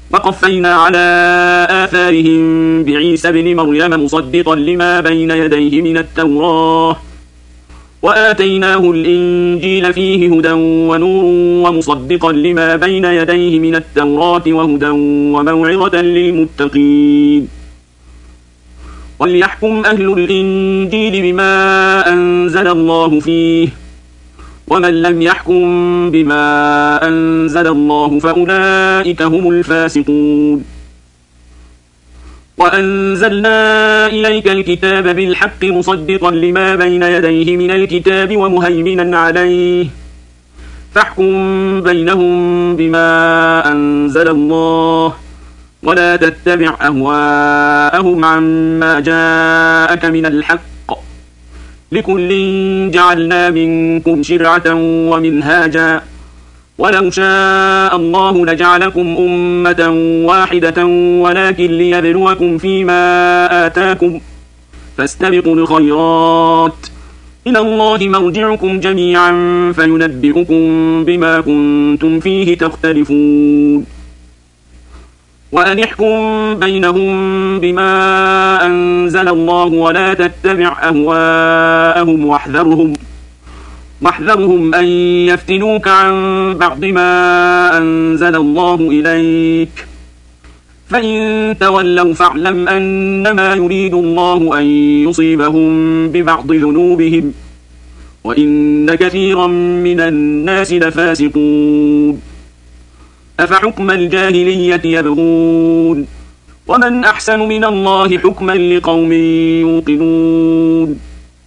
وقفينا على آثارهم بعيسى ابن مريم مصدقا لما بين يديه من التوراة وآتيناه الإنجيل فيه هدى ونور ومصدقا لما بين يديه من التوراة وهدى وموعظة للمتقين وليحكم أهل الإنجيل بما أنزل الله فيه ومن لم يحكم بما أنزل الله فأولئك هم الفاسقون وأنزلنا إليك الكتاب بالحق مصدقا لما بين يديه من الكتاب ومهيمنا عليه فاحكم بينهم بما أنزل الله ولا تتبع أهواءهم عما جاءك من الحق لكل جعلنا منكم شرعة ومنهاجا ولو شاء الله لجعلكم أمة واحدة ولكن ليبلوكم فيما آتاكم فاستبقوا الخيرات إلى الله مرجعكم جميعا فينبئكم بما كنتم فيه تختلفون وأن احكم بينهم بما أنزل الله ولا تتبع أهواءهم واحذرهم أن يفتنوك عن بعض ما أنزل الله إليك فإن تولوا فاعلم أنما يريد الله أن يصيبهم ببعض ذنوبهم وإن كثيرا من الناس لفاسقون أفحكم الجاهلية يبغون ومن أحسن من الله حكما لقوم يوقنون